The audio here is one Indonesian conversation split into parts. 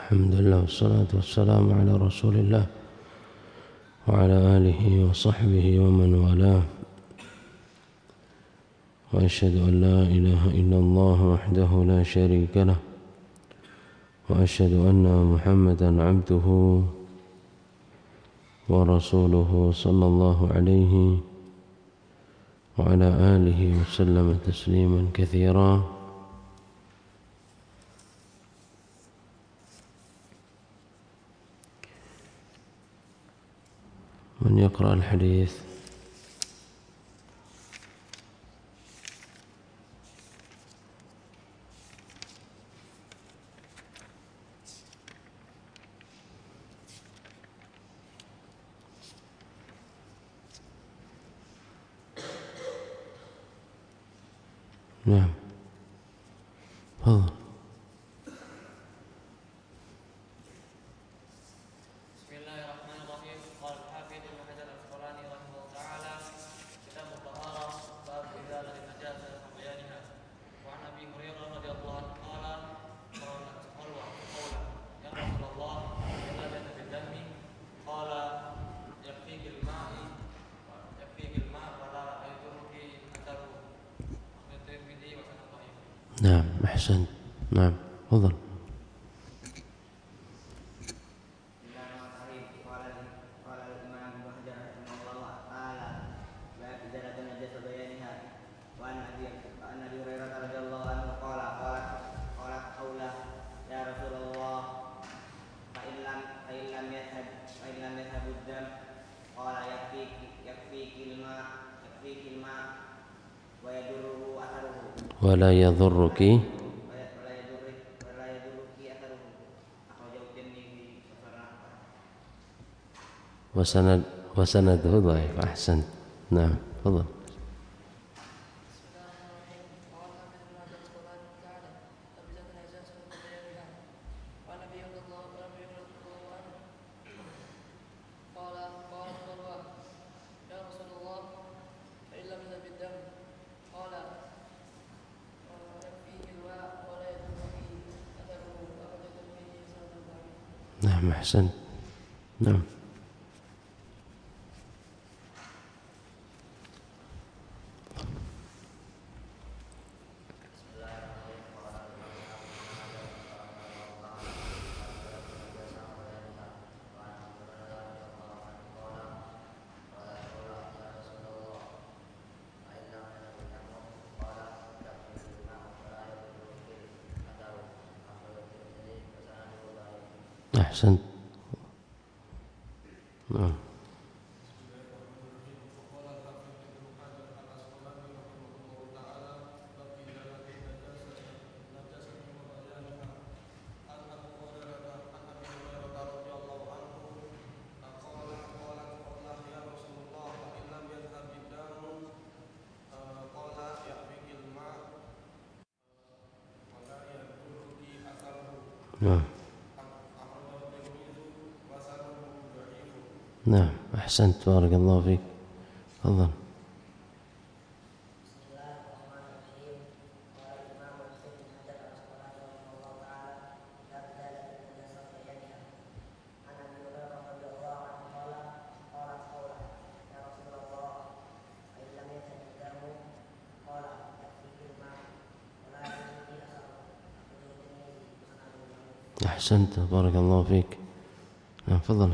Alhamdulillah wassalatu wassalamu ala Rasulillah wa ala alihi wa sahbihi wa man walah. Wa asyhadu an la ilaha illallah wahdahu la syarika lah. Wa asyhadu anna Muhammadan abduhu wa rasuluhu sallallahu alaihi wa ala alihi wa sallama tasliman katsira. من يقرأ الحديث؟ نعم تفضل. نعم أحسنت. نعم تفضل. ولا يضرك وسنده ضعيف. أحسنت. نعم تفضل. نعم أحسنت. نعم أحسنت. نعم نعم نعم أحسنت. بارك الله فيك. تفضل. أحسنت. بارك الله فيك. نعم تفضل.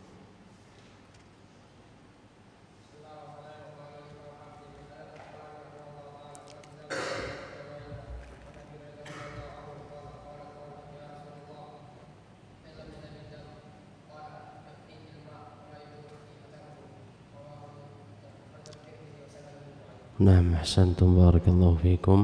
نعم أحسنتم. بارك الله فيكم.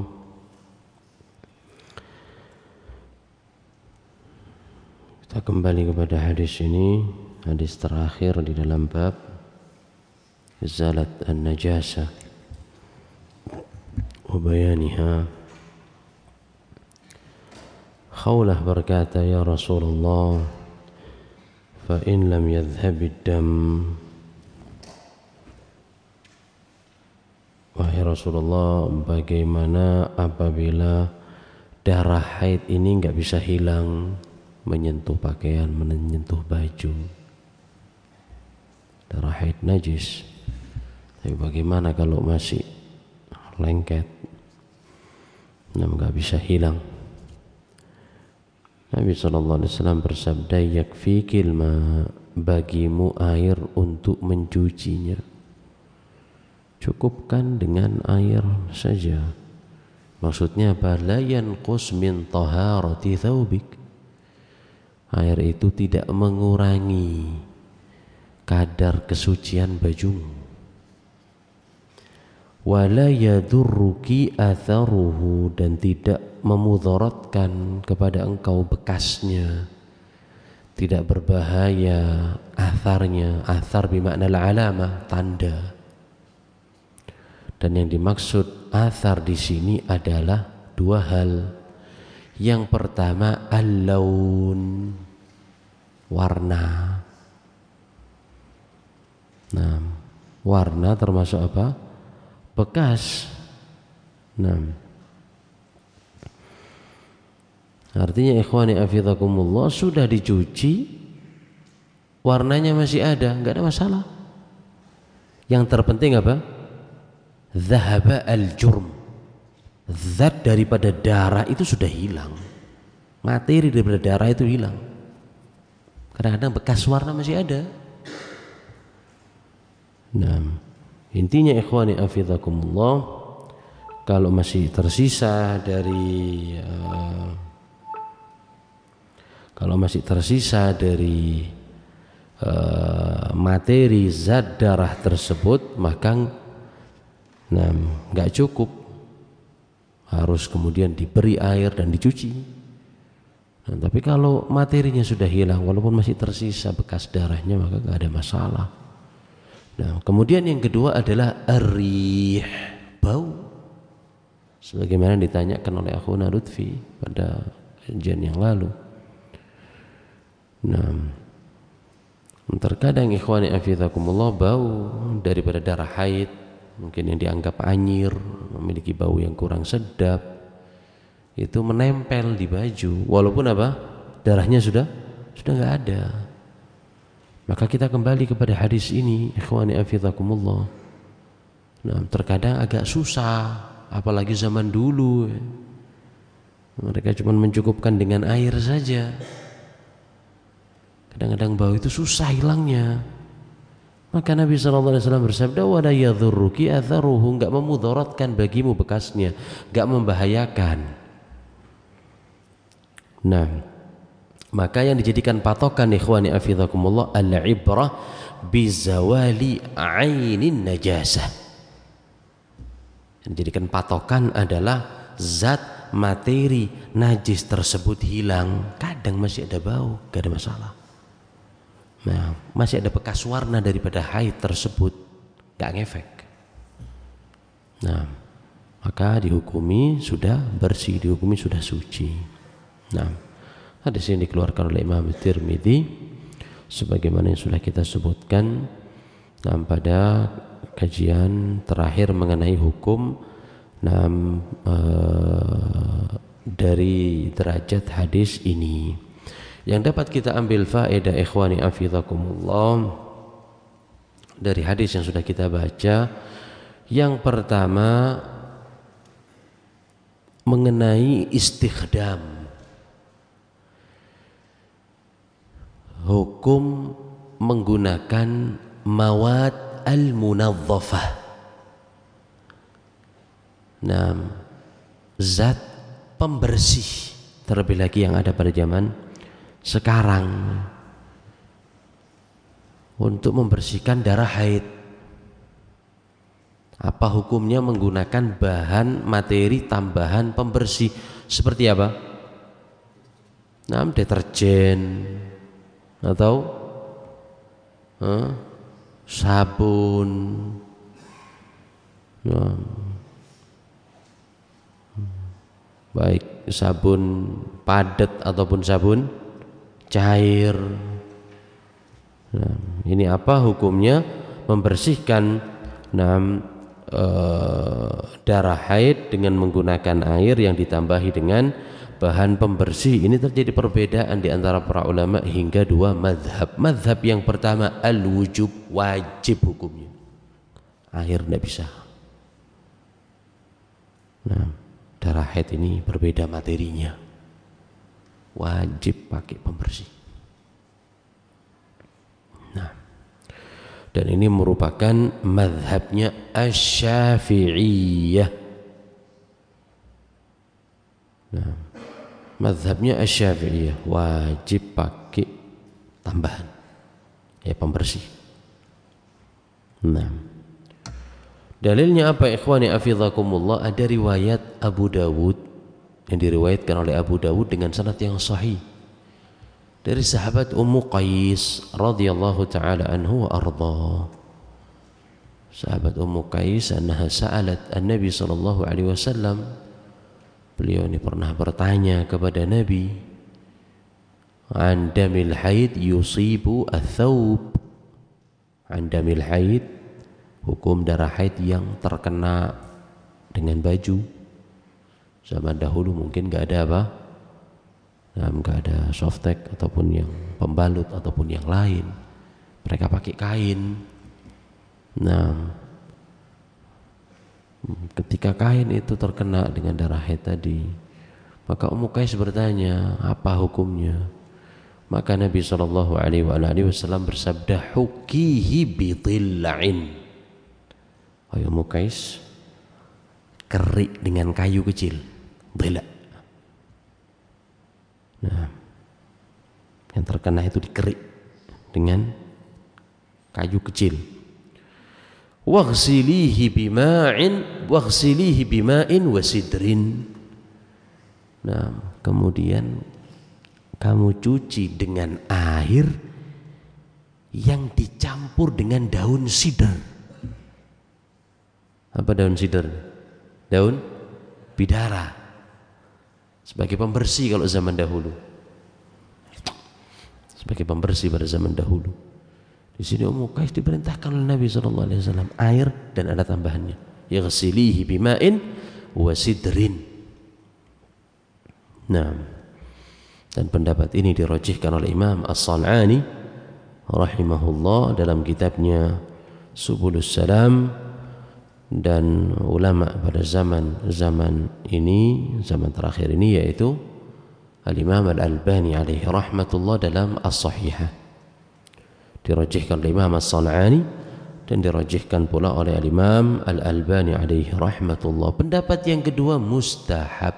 Kita kembali kepada hadis ini, hadis terakhir di dalam bab izalat an-najasah wa bayaniha. Khawlah berkata, ya Rasulullah, fa in lam yadhhabid dam. Wahai Rasulullah, bagaimana apabila darah haid ini enggak bisa hilang? menyentuh pakaian, menyentuh baju. Darah haid najis. Tapi bagaimana kalau masih lengket? Nggak bisa hilang. Nabi SAW bersabda, yakfikil ma, bagimu air untuk mencucinya. Cukupkan dengan air saja. Maksudnya apa? La yanqus min taharati thawbik. Air itu tidak mengurangi kadar kesucian bajumu. Wala yadurruki atharuhu, dan tidak memudaratkan kepada engkau bekasnya, tidak berbahaya atharnya. Athar bermakna alamah, tanda. Dan yang dimaksud athar di sini adalah dua hal. Yang pertama al-laun, warna. Nah, warna termasuk apa? Bekas. Nah, artinya ikhwani afidhakumullah, sudah dicuci, warnanya masih ada, enggak ada masalah. Yang terpenting apa? Dhahaba al-jurm, zat daripada darah itu sudah hilang, materi daripada darah itu hilang. Kadang-kadang bekas warna masih ada. Nah, intinya ikhwani afidhakumullah, kalau masih tersisa dari materi zat darah tersebut, maka nggak cukup, harus kemudian diberi air dan dicuci. Nah, tapi kalau materinya sudah hilang, walaupun masih tersisa bekas darahnya, maka nggak ada masalah. Nah, kemudian yang kedua adalah ar-rih, bau. Sebagaimana ditanyakan oleh akhuna Lutfi pada kajian yang lalu. Nah, terkadang ikhwani afidhakumullah, bau daripada darah haid, mungkin yang dianggap anyir, memiliki bau yang kurang sedap, itu menempel di baju, walaupun apa? Darahnya sudah nggak ada. Maka kita kembali kepada hadis ini, ikhwani afidhakumullah. Nah, terkadang agak susah, apalagi zaman dulu, mereka cuma mencukupkan dengan air saja. Kadang-kadang bau itu susah hilangnya. Maka Nabi SAW bersabda, wala yadhurruki atharuhu, enggak memudaratkan bagimu bekasnya, enggak membahayakan. Nah, maka yang dijadikan patokan ikhwani afidhakumullah, al-ibrah bizawali ainin najasah. Yang dijadikan patokan adalah zat materi najis tersebut hilang. Kadang masih ada bau, enggak ada masalah. Nah, masih ada bekas warna daripada haid tersebut, gak ngefek. Nah, maka dihukumi sudah bersih, dihukumi sudah suci. Nah, hadis ini dikeluarkan oleh Imam Tirmidzi sebagaimana yang sudah kita sebutkan pada kajian terakhir mengenai hukum dari derajat hadis ini. Yang dapat kita ambil faedah ikhwani afidhakumullah dari hadis yang sudah kita baca, yang pertama mengenai istikhdam, hukum menggunakan mawad al-munadhafah. Nah, zat pembersih, terlebih lagi yang ada pada zaman sekarang, untuk membersihkan darah haid. Apa hukumnya menggunakan bahan materi tambahan pembersih seperti apa? Nah, deterjen atau sabun, baik sabun padat ataupun sabun cair. Nah, ini apa hukumnya membersihkan darah haid dengan menggunakan air yang ditambahi dengan bahan pembersih. Ini terjadi perbedaan di antara para ulama hingga dua mazhab. Mazhab yang pertama al-wujub, wajib hukumnya. Air tidak bisa. Nah, darah haid ini berbeda materinya. Wajib pakai pembersih. Nah, dan ini merupakan mazhabnya Asy-Syafi'iyah. Nah, mazhabnya Asy-Syafi'iyah wajib pakai tambahan, ya pembersih. Nah, dalilnya apa ikhwani afizakumullah? Ada riwayat Abu Dawud yang diriwayatkan oleh Abu Dawud dengan sanad yang sahih dari sahabat Ummu Qais radhiyallahu taala anhu wa arda. Sahabat Ummu Qais annaha sa'alat an-Nabi sallallahu alaihi wasallam. Beliau ini pernah bertanya kepada Nabi, an damil haid yusibu ath-thawb. An damil haid, hukum darah haid yang terkena dengan baju. Zaman dahulu mungkin enggak ada apa? Enggak ada softtek ataupun yang pembalut ataupun yang lain. Mereka pakai kain. Nah, ketika kain itu terkena dengan darah haid tadi, maka Ummu Qais bertanya, apa hukumnya? Maka Nabi sallallahu alaihi wasallam bersabda, hukihi bidilla'in. Wahai Ummu Qais, kerik dengan kayu kecil, dhilla. Nah, yang terkena itu dikerik dengan kayu kecil. Waghsilihi bima'in wa sidrin. Nah, kemudian kamu cuci dengan air yang dicampur dengan daun sidr. Apa daun sidr? Daun bidara. Sebagai pembersih kalau zaman dahulu. Sebagai pembersih pada zaman dahulu. Di sini Ummu Qais diperintahkan oleh Nabi sallallahu alaihi wasallam air dan ada tambahannya. Yaghsilihi bima'in wa sidrin. Nah, dan pendapat ini dirajihkan oleh Imam As-San'ani rahimahullah dalam kitabnya Subulus Salam, dan ulama pada zaman ini, zaman terakhir ini, yaitu Al-Imam Al-Albani alaihi rahmatullah dalam As-Sahihah. Dirajihkan oleh Imam As-San'ani dan dirajihkan pula oleh Al-Imam Al-Albani alaihi rahmatullah. Pendapat yang kedua mustahab,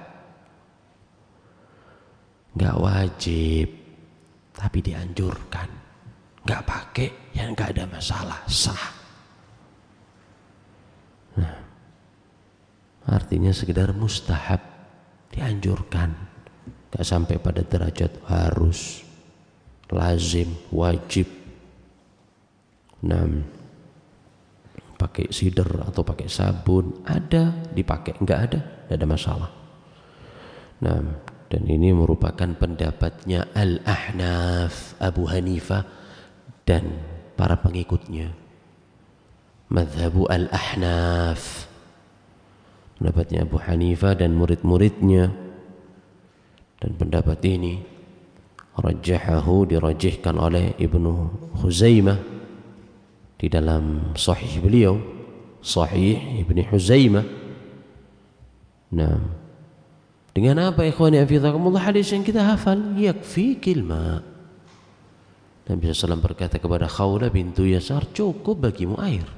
enggak wajib tapi dianjurkan. Enggak pakai yang enggak ada masalah, sah. Nah, artinya sekedar mustahab, dianjurkan, enggak sampai pada derajat harus, lazim, wajib. Nah, pakai sidr atau pakai sabun, ada dipakai, enggak ada masalah. Nah, dan ini merupakan pendapatnya Al-Ahnaf, Abu Hanifah dan para pengikutnya. Mazhabu Al-Ahnaf, pendapatnya Abu Hanifah dan murid-muridnya. Dan pendapat ini dirajihkan oleh Ibnu Khuzaimah di dalam sahih beliau, Sahih Ibnu Khuzaimah. Nah, dengan apa ikhwani afizakumullah? Hadis yang kita hafal, yakfikil ma. Nabi SAW berkata kepada Khawlah bintu Yasar, cukup bagimu air.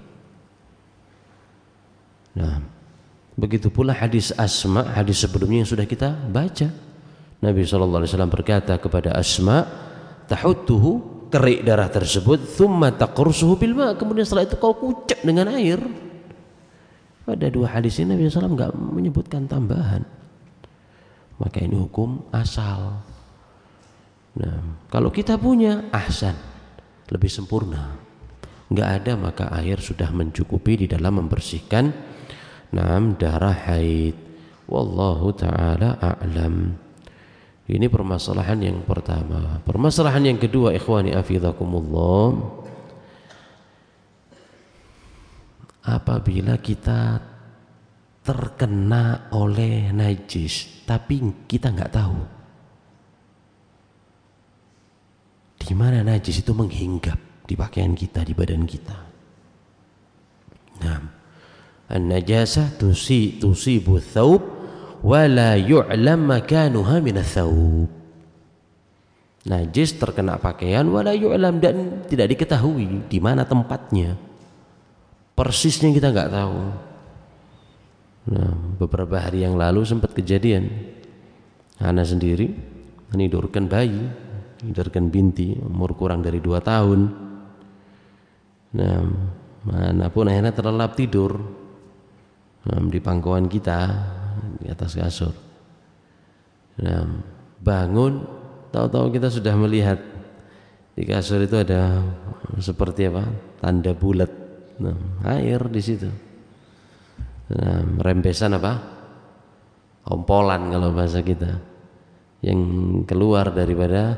Nah, begitu pula hadis Asma, hadis sebelumnya yang sudah kita baca. Nabi SAW berkata kepada Asma, tahuttuhu, kerik darah tersebut, thumma taqrusuhu bil ma, kemudian setelah itu kau kucek dengan air. Pada dua hadis ini Nabi SAW enggak menyebutkan tambahan. Maka ini hukum asal. Nah, kalau kita punya ahsan, lebih sempurna. Enggak ada, maka air sudah mencukupi di dalam membersihkan darah haid. Wallahu ta'ala a'lam. Ini permasalahan yang pertama. Permasalahan yang kedua ikhwani afizakumullah, apabila kita terkena oleh najis, tapi kita nggak tahu di mana najis itu menghinggap di pakaian kita, di badan kita. Nah, an-najasah tusibu thawb wa la yu'lam makanuha min ats-thawb. Najis terkena pakaian wa la yu'lam, dan tidak diketahui di mana tempatnya. Persisnya kita nggak tahu. Nah, beberapa hari yang lalu sempat kejadian, Ana sendiri menidurkan bayi, menidurkan binti umur kurang dari 2 tahun. Nah, mana pun akhirnya terlelap tidur di pangkuan kita di atas kasur. Nah, bangun, tahu-tahu kita sudah melihat di kasur itu ada seperti apa? Tanda bulat. Nah, air di situ. Nah, rembesan apa? Ompolan kalau bahasa kita, yang keluar daripada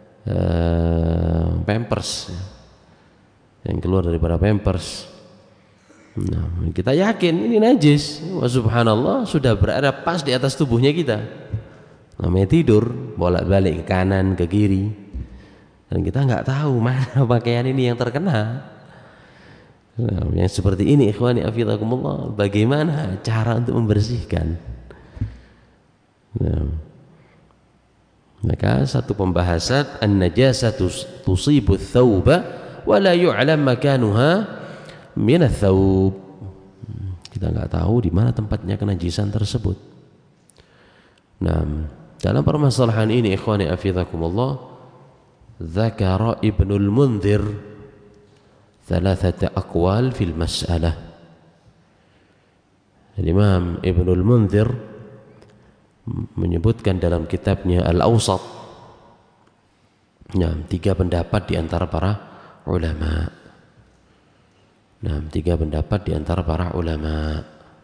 pampers, yang keluar daripada pampers. Nah, kita yakin ini najis. Wah, subhanallah, sudah berada pas di atas tubuhnya kita. Namanya tidur, bolak-balik ke kanan, ke kiri, dan kita nggak tahu mana pakaian ini yang terkena. Nah, yang seperti ini, ikhwani afidakumullah, bagaimana cara untuk membersihkan? Nah, maka satu pembahasan, an-najasatu tusibu ats-tsauba wa la yu'lam makanuha min ats-tsaub. Kita nggak tahu di mana tempatnya kenajisan tersebut. Nah, dalam permasalahan ini, ikhwani afidakumullah, dzakara Ibnul Mundzir thalathata aqwal fil mas'alah. Imam Ibnul Mundzir menyebutkan dalam kitabnya Al-Awsat, nah, 3 pendapat di antara para ulama. Nah, 3 pendapat di antara para ulama.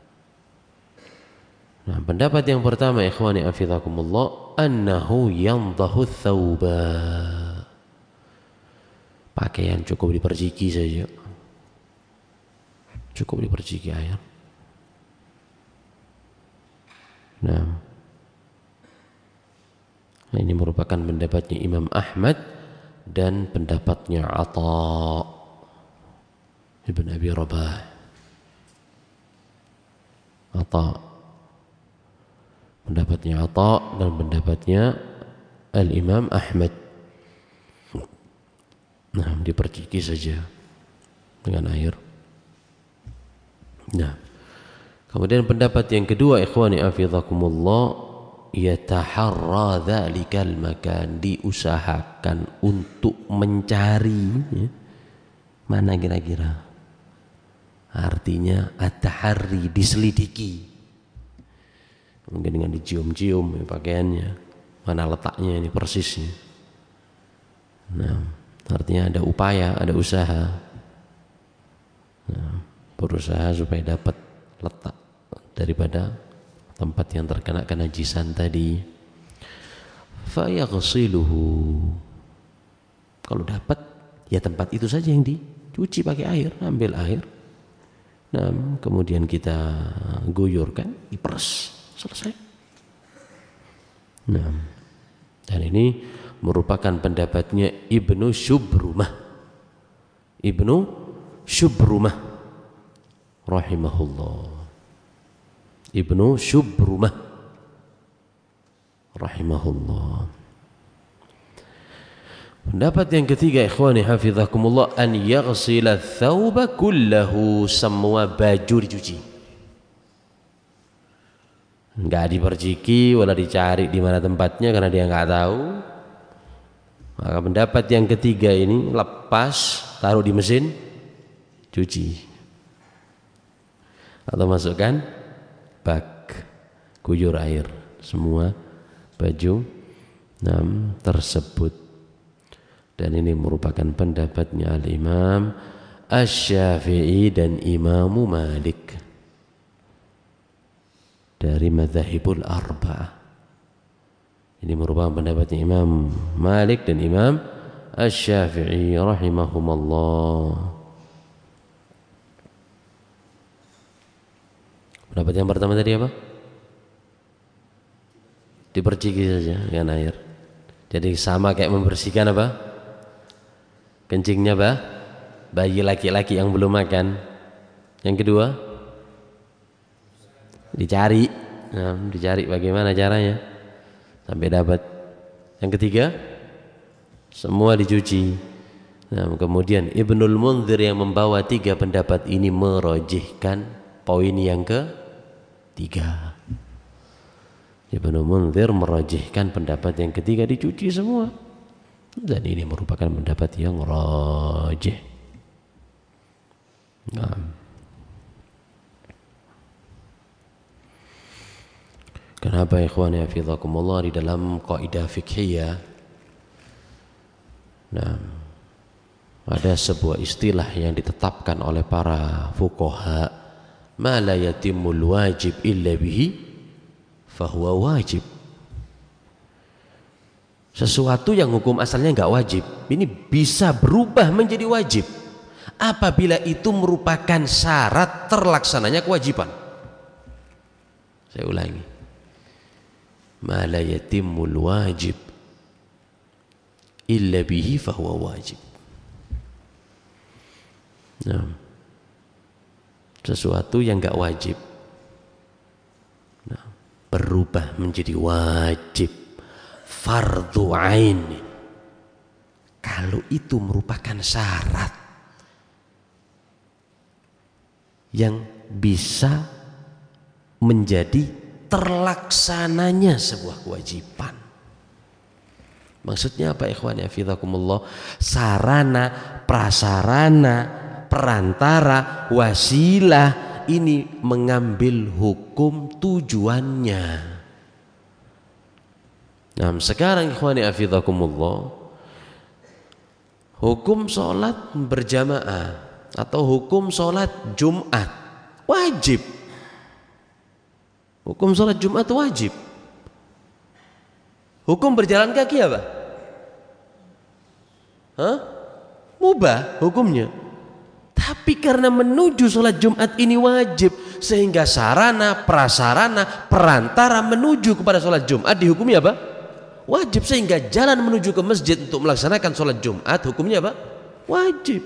Nah, pendapat yang pertama, ikhwani afidakumullah, annahu yandahu ats-tsauba. Pakaian cukup diperciki saja, cukup diperciki air. Nah, ini merupakan pendapatnya Imam Ahmad dan pendapatnya Atha ibn Abi Rabah. Atha, pendapatnya Atha dan pendapatnya Al-Imam Ahmad. Nah, diperciki saja dengan air. Nah, kemudian pendapat yang kedua, ikhwani afidakumullah, yataharra dzalikal makan, diusahakan untuk mencari, ya, mana kira-kira, artinya at-taharri, diselidiki, mungkin dengan dicium-cium, ya, pakaiannya mana letaknya ini persisnya. Nah, artinya ada upaya, ada usaha. Nah, berusaha supaya dapat letak daripada tempat yang terkena kenajisan tadi. Fa yaghsiluhu, kalau dapat ya tempat itu saja yang dicuci pakai air, ambil air. Nah, kemudian kita guyurkan, diperes, selesai. Nah, dan ini merupakan pendapatnya Ibnu Syubrumah. Ibnu Syubrumah rahimahullah. Ibnu Syubrumah rahimahullah. Pendapat yang ketiga, ikhwani hafizakumullah, an yaghsila ats-tsauba kullahu, semua baju dicuci. Enggak diperciki wala dicari di mana tempatnya karena dia enggak tahu. Maka pendapat yang ketiga ini, lepas, taruh di mesin cuci, atau masukkan bak, guyur air semua baju tersebut. Dan ini merupakan pendapatnya Al-Imam Asy-Syafi'i dan Imam Malik dari madzhabul arba'ah. Ini merupakan pendapatnya Imam Malik dan Imam Asy-Syafi'i rahimahumallah. Pendapat yang pertama tadi apa? Diperciki saja dengan air. Jadi sama kayak membersihkan apa? Kencingnya bayi laki-laki yang belum makan. Yang kedua, dicari. Nah, dicari bagaimana caranya sampai dapat. Yang ketiga, semua dicuci. Nah, kemudian Ibnul Munzir yang membawa 3 pendapat ini merojihkan poin yang ketiga. Ibnu Munzir merajihkan pendapat yang ketiga, dicuci semua, dan ini merupakan pendapat yang rajih. Nah, kenapa ikhwani hafizakumullah di dalam kaidah fiqhiyah, nah, ada sebuah istilah yang ditetapkan oleh para fuqaha, ma la yatimul wajib illa bihi fahuwa wajib. Sesuatu yang hukum asalnya enggak wajib, ini bisa berubah menjadi wajib apabila itu merupakan syarat terlaksananya kewajiban. Saya ulangi, ma la yatimul wajib illa bihi fahuwa wajib. Nah, sesuatu yang enggak wajib berubah menjadi wajib, fardhu ain, kalau itu merupakan syarat yang bisa menjadi terlaksananya sebuah kewajiban. Maksudnya apa ikhwani hafizakumullah? Sarana, prasarana, perantara, wasilah ini mengambil hukum tujuannya. Nah, sekarang ikhwani hafizakumullah, hukum sholat berjamaah atau hukum sholat Jumat wajib. Hukum sholat Jumat wajib. Hukum berjalan kaki apa? Mubah hukumnya. Tapi karena menuju sholat Jumat ini wajib, sehingga sarana, prasarana, perantara menuju kepada sholat Jumat dihukumi apa? Wajib. Sehingga jalan menuju ke masjid untuk melaksanakan sholat Jumat hukumnya apa? Wajib.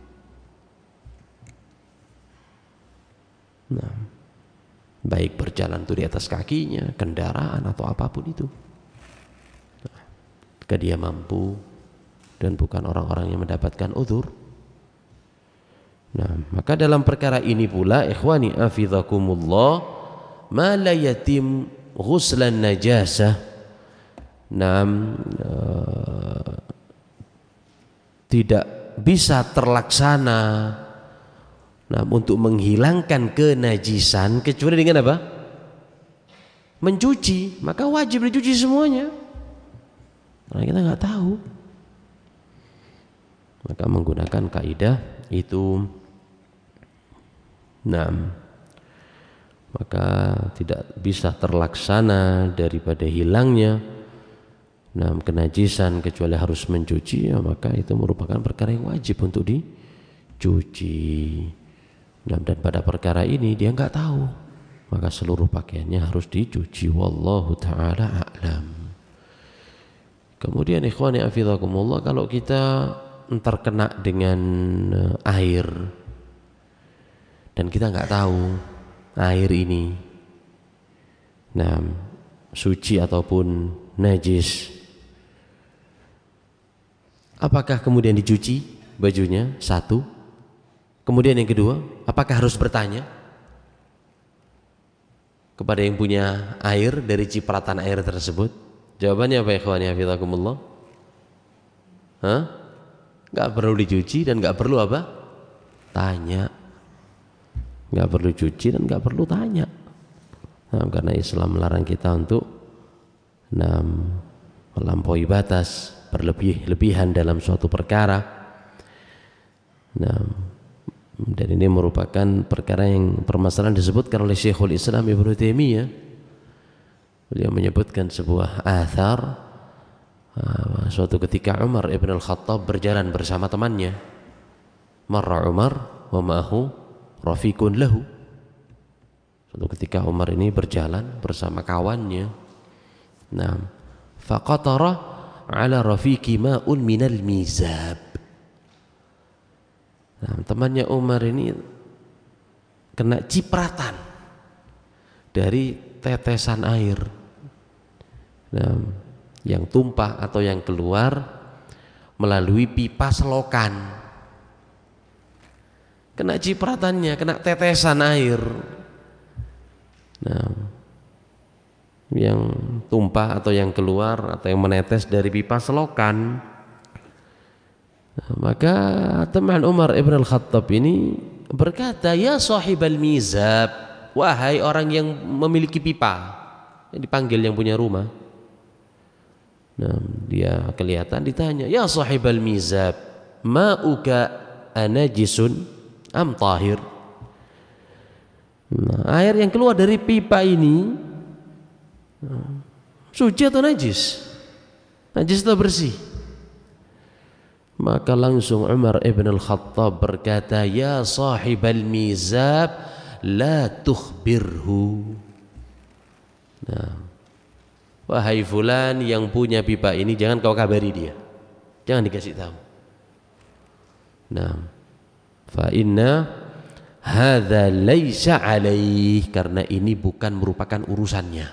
Nah, baik berjalan itu di atas kakinya, kendaraan atau apapun itu, nah, jika dia mampu dan bukan orang-orang yang mendapatkan uzur. Nah, maka dalam perkara ini pula ikhwani hafizakumullah, ma la yatim ghuslan najasah, tidak bisa terlaksana untuk menghilangkan kenajisan kecuali dengan apa? Mencuci. Maka wajib dicuci semuanya. Karena kita nggak tahu. Maka menggunakan kaidah itu, maka tidak bisa terlaksana daripada hilangnya kenajisan kecuali harus mencuci, ya, maka itu merupakan perkara yang wajib untuk dicuci. Dan pada perkara ini dia nggak tahu, maka seluruh pakaiannya harus dicuci. Wallahu ta'ala a'lam. Kemudian ikhwani hafizakumullah, kalau kita terkena dengan air dan kita nggak tahu air ini suci ataupun najis, apakah kemudian dicuci bajunya? Satu. Kemudian yang kedua, apakah harus bertanya kepada yang punya air dari cipratan air tersebut? Jawabannya apa ikhwani hafizakumullah? Gak perlu dicuci dan gak perlu apa? Tanya. Gak perlu cuci dan gak perlu tanya. Karena Islam melarang kita untuk melampaui batas, berlebihan dalam suatu perkara. Dan ini merupakan perkara yang permasalahan disebutkan oleh Syekhul Islam Ibnu Taimiyah. Beliau menyebutkan sebuah athar, suatu ketika Umar ibn al-Khattab berjalan bersama temannya. Marra Umar wa ma'ahu rafiqun lahu. Suatu ketika Umar ini berjalan bersama kawannya. Nah, faqatara ala rafiqi ma'un minal mizab. Nah, temannya Umar ini kena cipratan dari tetesan air, nah, yang tumpah atau yang keluar melalui pipa selokan. Kena cipratannya, kena tetesan air, nah, yang tumpah atau yang keluar atau yang menetes dari pipa selokan. Nah, maka teman Umar ibn al-Khattab ini berkata, ya sahibal mizab, wahai orang yang memiliki pipa, yang dipanggil yang punya rumah. Nah, dia kelihatan ditanya, ya sahibal mizab, ma'uka anajisun am tahir. Nah, air yang keluar dari pipa ini suci atau najis? Najis atau bersih? Maka langsung Umar ibn al-Khattab berkata, ya sahibal mizab, la tukhbirhu. Nah, wahai fulan yang punya pipa ini, jangan kau kabari dia, jangan dikasih tahu. Nah, fa inna hadza laisa alaih, karena ini bukan merupakan urusannya.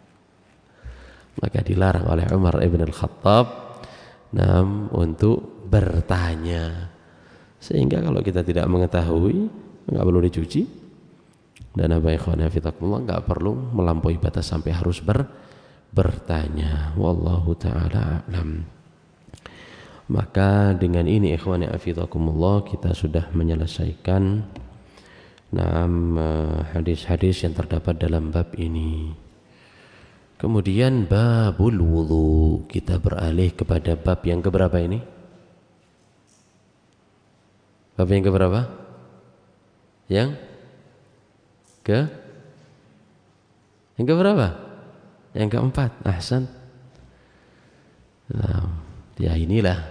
Maka dilarang oleh Umar ibn al-Khattab untuk bertanya, sehingga kalau kita tidak mengetahui nggak perlu dicuci, dan apa ikhwan fillah nggak perlu melampaui batas sampai harus bertanya. Wallahu taala a'lam. Maka dengan ini ikhwan fillah kita sudah menyelesaikan hadis-hadis yang terdapat dalam bab ini. Kemudian babul wudu, kita beralih kepada bab yang keberapa ini? Bab yang keberapa? Yang keberapa? Yang keempat. Ahsan. Nah, ya inilah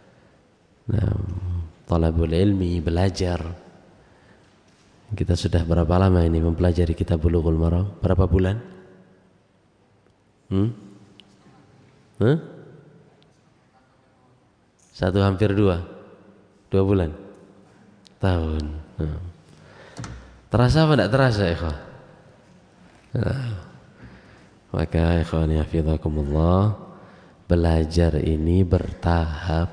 talabul ilmi, belajar. Kita sudah berapa lama ini mempelajari kitab Bulughul Maram? Berapa bulan? Satu hampir dua bulan, tahun. Terasa apa tidak terasa ikhwan? Maka ikhwan hafizakumullah, belajar ini bertahap.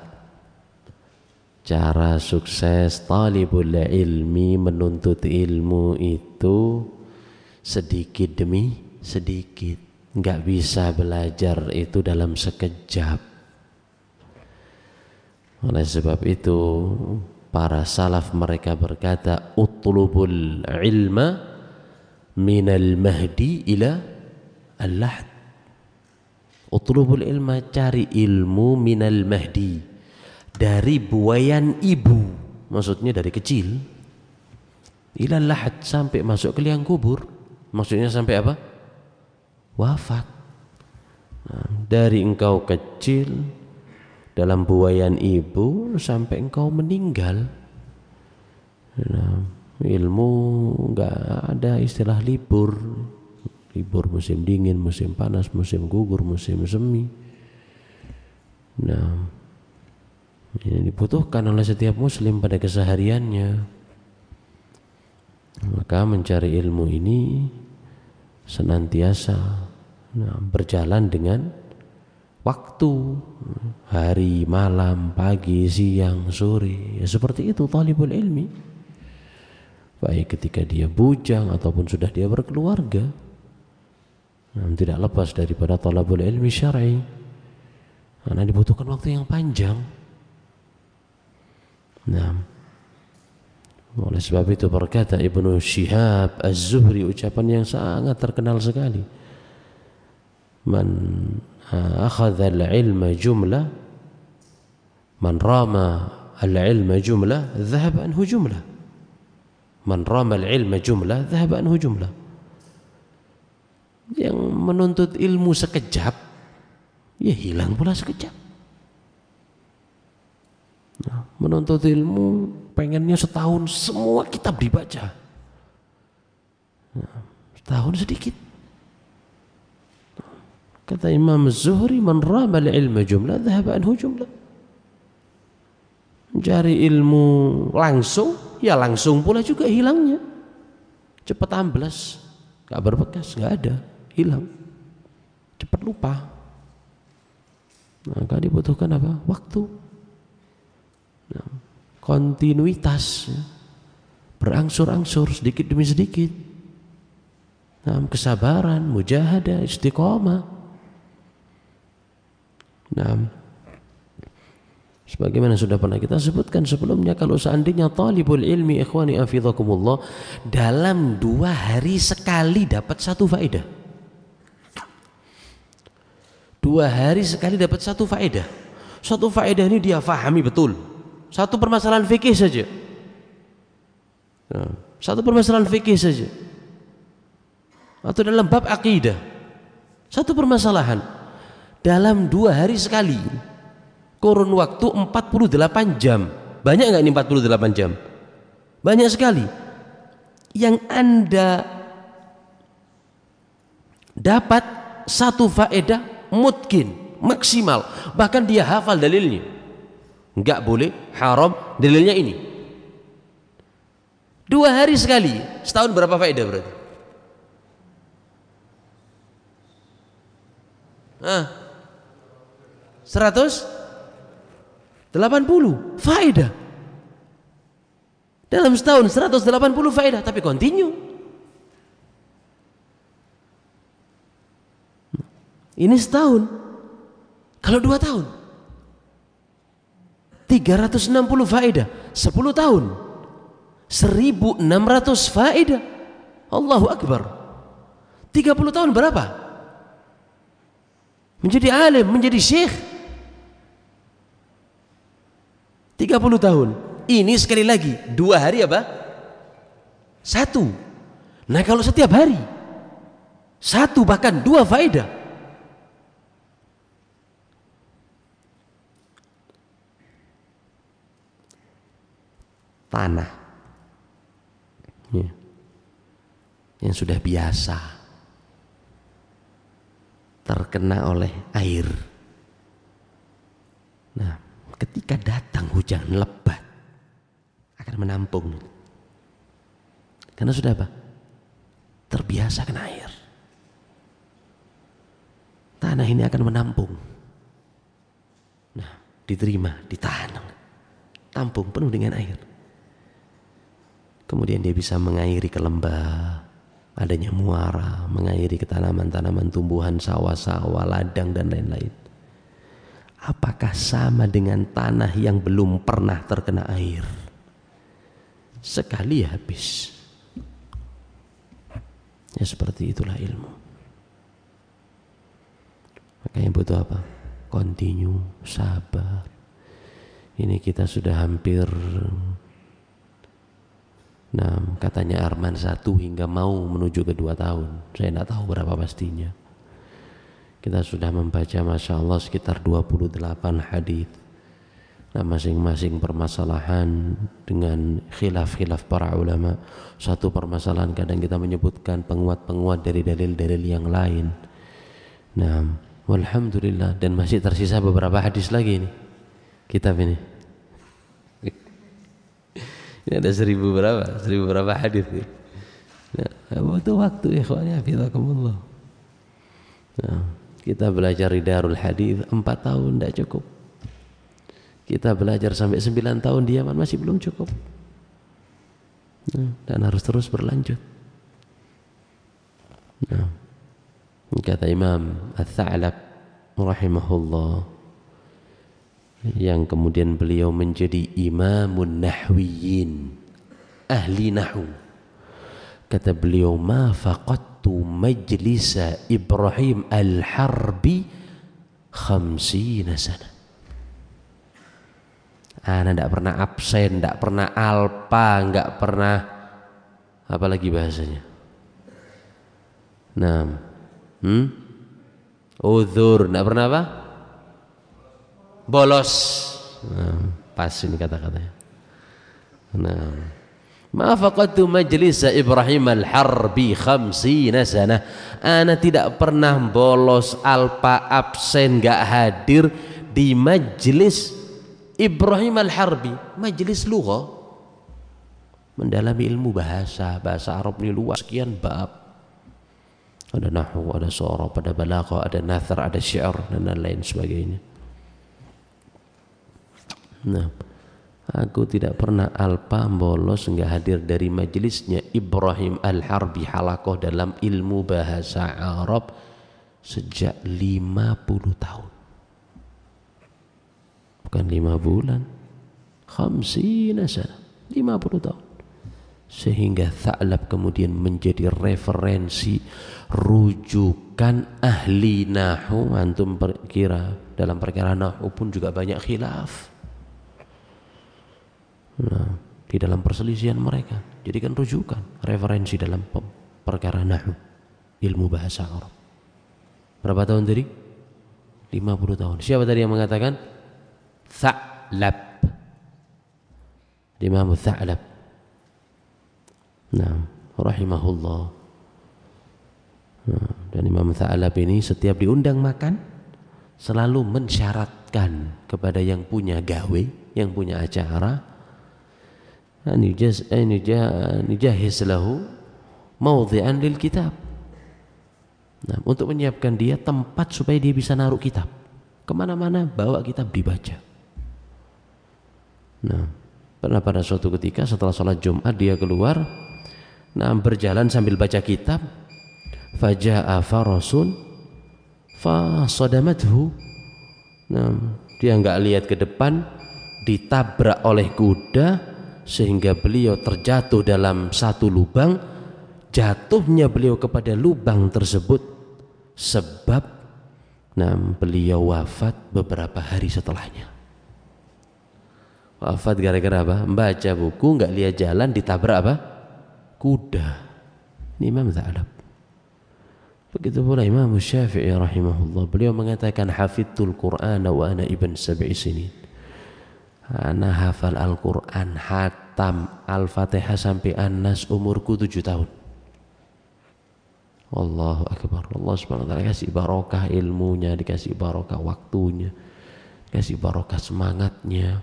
Cara sukses talibul ilmi, menuntut ilmu itu sedikit demi sedikit. Enggak bisa belajar itu dalam sekejap. Oleh sebab itu para salaf mereka berkata, utlubul ilma minal mahdi ila al-lahd. Utlubul ilma, cari ilmu minal mahdi, dari buayan ibu, maksudnya dari kecil, ila al-lahd, sampai masuk ke liang kubur. Maksudnya sampai apa? Wafat. Nah, dari engkau kecil dalam buayan ibu sampai engkau meninggal. Nah, ilmu enggak ada istilah libur. Libur musim dingin, musim panas, musim gugur, musim semi. Nah, ini dibutuhkan oleh setiap muslim pada kesehariannya. Maka mencari ilmu ini senantiasa berjalan dengan waktu, hari, malam, pagi, siang, sore. Ya, seperti itu talibul ilmi, baik ketika dia bujang ataupun sudah dia berkeluarga. Tidak lepas daripada talabul ilmi syar'i, karena dibutuhkan waktu yang panjang. Nah, oleh sebab itu berkata Ibnu Syihab Az-Zuhri, ucapan yang sangat terkenal sekali, man akhadha al-ilma jumlah, man rama al-ilma jumlah, dhahaba anhu jumlah. Man rama al-ilma jumlah, dhahaba anhu jumlah. Yang menuntut ilmu sekejap, ya hilang pula sekejap. Nah, menuntut ilmu pengennya setahun semua kitab dibaca. Nah, tahun sedikit. Kata Imam Az-Zuhri, man rama al-ilma jumlah dhahaba anhu jumlah. Mencari ilmu langsung, ya langsung pula juga hilangnya. Cepat amblas, gak berbekas, gak ada, hilang. Cepat lupa. Maka dibutuhkan apa? Waktu. Nah, kontinuitas, berangsur-angsur, sedikit demi sedikit. Nah, kesabaran, mujahadah, istiqomah. Nah, sebagaimana sudah pernah kita sebutkan sebelumnya, kalau seandainya talibul ilmi ikhwani hafidhakumullah dalam 2 hari sekali dapat 1 faedah. 2 hari sekali dapat 1 faedah. 1 faedah ini dia fahami betul. 1 permasalahan fikih saja. Nah, 1 permasalahan fikih saja. Atau dalam bab akidah. 1 permasalahan dalam 2 hari sekali. Kurun waktu 48 jam. Banyak nggak ini 48 jam? Banyak sekali. Yang Anda dapat 1 faedah mungkin maksimal. Bahkan dia hafal dalilnya. Enggak boleh, haram, dalilnya ini. 2 hari sekali. Setahun berapa faedah berarti? 180 faedah. Dalam setahun 180 faedah, tapi continue. Ini setahun. Kalau 2 tahun 360 faedah. 10 tahun 1600 faedah. Allahu Akbar. 30 tahun berapa? Menjadi alim, menjadi syekh. 30 tahun. Ini sekali lagi 2 hari apa? 1. Nah kalau setiap hari 1 bahkan 2 faedah, tanah yang sudah biasa terkena oleh air. Nah, ketika datang hujan lebat akan menampung, karena sudah apa? Terbiasa kena air. Tanah ini akan menampung. Nah, diterima, ditahan, tampung penuh dengan air. Kemudian dia bisa mengairi ke lembah, adanya muara, mengairi ke tanaman-tanaman, tumbuhan, sawah-sawah, ladang dan lain-lain. Apakah sama dengan tanah yang belum pernah terkena air? Sekali habis. Ya seperti itulah ilmu. Makanya butuh apa? Continue, sabar. Ini kita sudah hampir, nah katanya Arman 1 hingga mau menuju ke 2 tahun. Saya tidak tahu berapa pastinya. Kita sudah membaca Masya Allah sekitar 28 hadis. Nah masing-masing permasalahan dengan khilaf-khilaf para ulama. Satu permasalahan kadang kita menyebutkan penguat-penguat dari dalil-dalil yang lain. Nah walhamdulillah, dan masih tersisa beberapa hadis lagi nih kitab ini. Ini ada 1000 berapa hadis nih. Nah, butuh waktu ikhwani hafizakumullah. Nah, kita belajar di Darul Hadis 4 tahun tidak cukup. Kita belajar sampai 9 tahun di Yaman masih belum cukup. Nah, dan harus terus berlanjut. Nah, kata Imam Ats-Tsa'lab rahimahullah, yang kemudian beliau menjadi imamun nahwiyin, ahli nahwu, kata beliau, ma faqattu majlisa Ibrahim al-Harbi 50 sana. Ana tidak pernah absen, tidak pernah alpa, tidak pernah apa lagi bahasanya, nah uzur, tidak pernah apa, bolos. Nah, pas ini kata-katanya. Nah, Ma faqadtu majlis Ibrahim al-Harbi 50 sana. Ana tidak pernah bolos alpa absen enggak hadir di majlis Ibrahim al-Harbi, majlis lugha, mendalami ilmu bahasa Arab ini luas, sekian bab. Ada nahwu, ada sorof, ada balaghah, ada nathar, ada syair dan lain sebagainya. Nah, aku tidak pernah alpa bolos enggak hadir dari majelisnya Ibrahim al-Harbi halaqah dalam ilmu bahasa Arab sejak 50 tahun. Bukan 5 bulan. 50 sana, 50 tahun. Sehingga Tha'lab kemudian menjadi referensi, rujukan ahli nahwu. Antum kira dalam perkara nahwu pun juga banyak khilaf. Nah, di dalam perselisihan mereka jadikan rujukan, referensi dalam perkara nahwu, ilmu bahasa Arab. Berapa tahun tadi? 50 tahun. Siapa tadi yang mengatakan? Tha'lab, Imam Tha'lab. Nah, rahimahullah. Nah, dan Imam Tha'lab ini setiap diundang makan selalu mensyaratkan kepada yang punya gawe, yang punya acara, nijahis lahu mawdhi'an lil kitab. Nah, untuk menyiapkan dia tempat supaya dia bisa naruh kitab. Kemana-mana bawa kitab dibaca. Nah, pernah pada suatu ketika setelah sholat Jumat dia keluar, nah berjalan sambil baca kitab. Faja'a farasun fasadamathu. Nah, dia enggak lihat ke depan, ditabrak oleh kuda sehingga beliau terjatuh dalam satu lubang. Jatuhnya beliau kepada lubang tersebut sebab beliau wafat beberapa hari setelahnya. Wafat gara-gara apa? Membaca buku, enggak lihat jalan, ditabrak apa? Kuda. Ini Imam Tha'lab. Begitu pula Imam Syafi'i rahimahullah. Beliau mengatakan hafidtul Qur'an wa ana ibn 7 sinin. Ana hafal Al-Quran, hatam Al-Fatihah sampai An-Nas umurku 7 tahun. Allahu Akbar. Allah subhanahu wa ta'ala kasih barokah ilmunya, dikasih barokah waktunya, dikasih barokah semangatnya.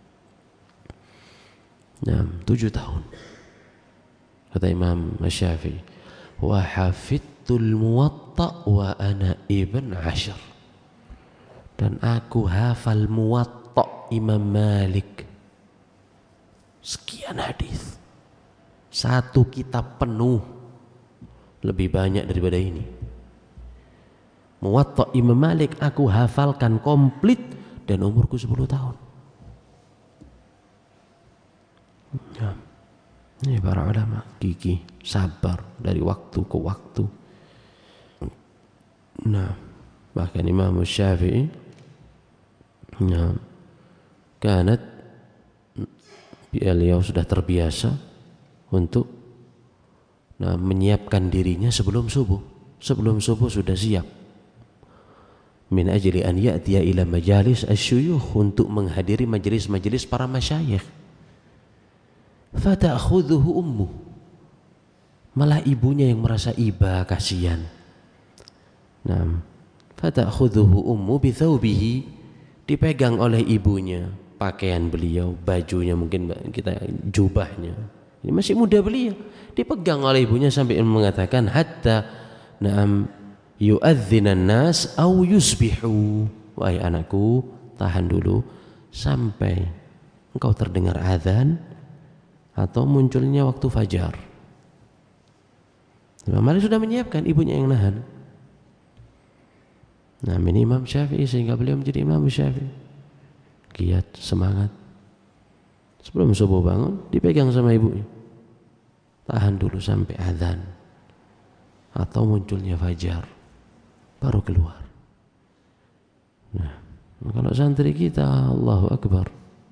7 tahun. Kata Imam Syafi'i, wa hafidtul Muwatta wa ana ibn 10. Dan aku hafal Muwatta Imam Malik sekian hadis, satu kitab penuh, lebih banyak daripada ini. Muwatta Imam Malik aku hafalkan komplit dan umurku 10 tahun. Ya. Ini para ulama gigih, sabar dari waktu ke waktu. Nah, bahkan Imam Syafi'i kanat beliau sudah terbiasa untuk menyiapkan dirinya sebelum subuh. Sebelum subuh sudah siap. Min ajli an ya'tiya ila majalis asyuyukh, untuk menghadiri majelis-majelis para masyayikh. Fata'khudhuhu ummu, malah ibunya yang merasa iba, kasihan. Fata'khudhuhu ummu bi thawbihi, dipegang oleh ibunya pakaian beliau, bajunya, mungkin kita jubahnya. Ini masih muda beliau, dipegang oleh ibunya sampai mengatakan hatta yu'adzinan nas au yusbihu. Wahai anakku, tahan dulu sampai engkau terdengar azan atau munculnya waktu fajar. Imam Malik sudah menyiapkan, ibunya yang nahan. Ini Imam Syafi'i, sehingga beliau menjadi Imam Syafi'i. Giat, semangat. Sebelum subuh bangun, dipegang sama ibunya. Tahan dulu sampai azan atau munculnya fajar, baru keluar. Kalau santri kita, Allahu Akbar.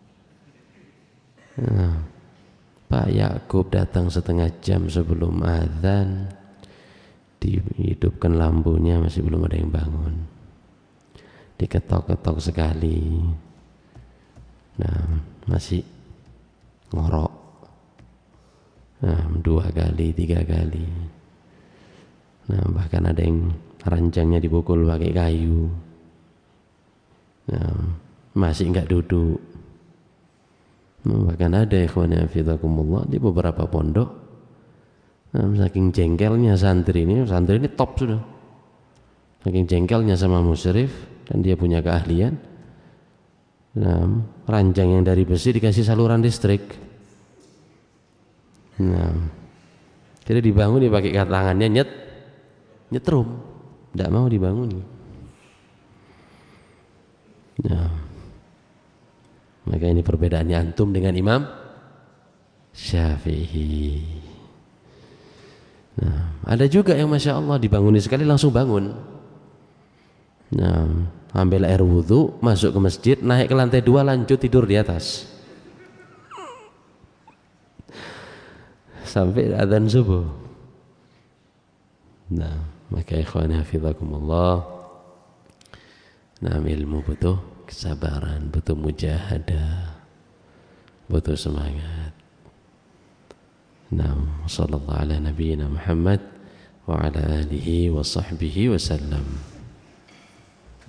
Pak Yakub datang setengah jam sebelum azan, dihidupkan lampunya, masih belum ada yang bangun, diketok-ketok sekali, masih ngorok. 2 kali, 3 kali. Nah, bahkan ada yang ranjangnya dipukul pakai kayu. Nah, masih enggak duduk. Nah, bahkan ada ikhwan fillah di beberapa pondok, nah, saking jengkelnya santri ini top sudah. Saking jengkelnya sama musyrif dan dia punya keahlian. Nah, ranjang yang dari besi dikasih saluran listrik. Nah, jadi dibangun dia pakai tangannya nyetrum, tidak mau dibangun. Nah, maka ini perbedaannya antum dengan Imam Syafi'i. Nah, ada juga yang masya Allah dibangunin sekali langsung bangun. Nah, ambil air wudhu, masuk ke masjid, naik ke lantai 2, lanjut tidur di atas sampai adzan subuh. Nah, maka ikhwan hafizakumullah, nah, ilmu butuh kesabaran, butuh mujahadah, butuh semangat. Nah, sallallahu ala nabiyyina Muhammad wa ala alihi wa sahbihi wa sallam.